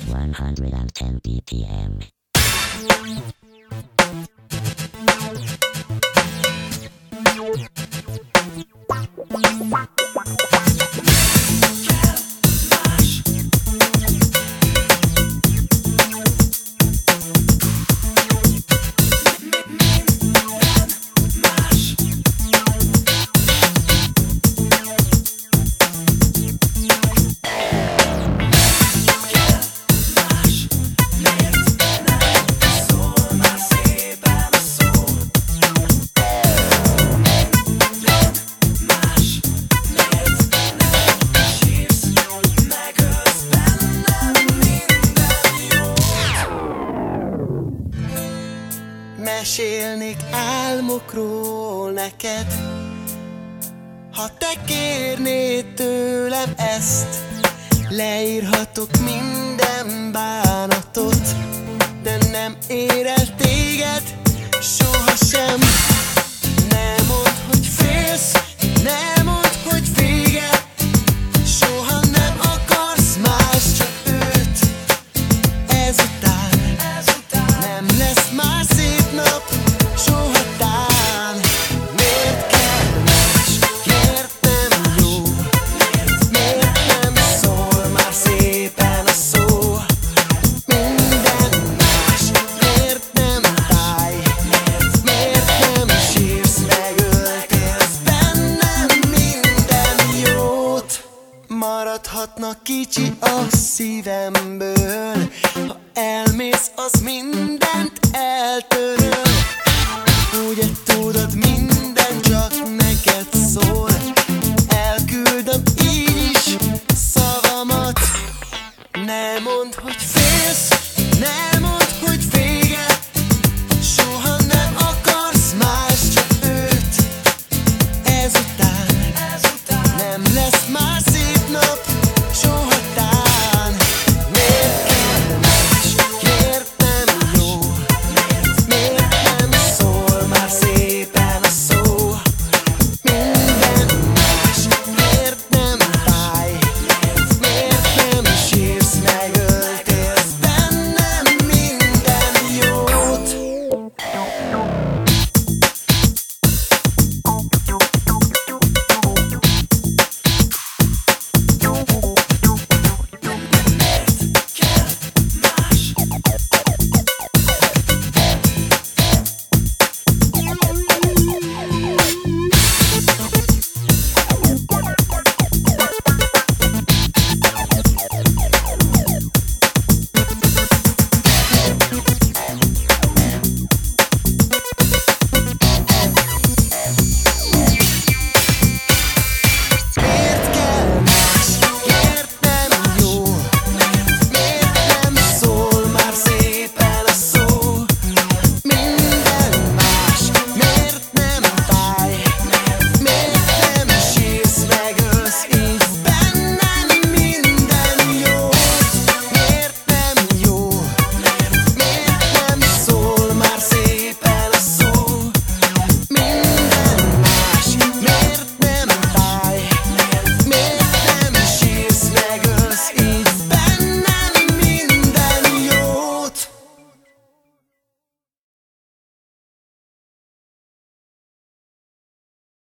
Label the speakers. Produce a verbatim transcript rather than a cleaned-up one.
Speaker 1: one hundred ten B P M.
Speaker 2: Mesélnék álmokról neked, ha te kérnéd tőlem ezt. Leírhatok minden bánatot, de nem ér el téged sohasem. Ne mondd, hogy félsz, ne mondd, hogy vége, soha nem akarsz más, csak őt. Ezután, ezután nem lesz más szép nap, sohatán. Miért kell más, miért nem jó, miért nem szól már szépen a szó? Minden más, miért nem táj, miért nem sírsz, megöltélsz bennem minden jót. Maradhatna kicsi a szívemből, ha elmész, az mindent eltöröl. Ugye tudod, minden csak neked szól, elküldöm így is szavamat. Ne mondd, hogy félsz, ne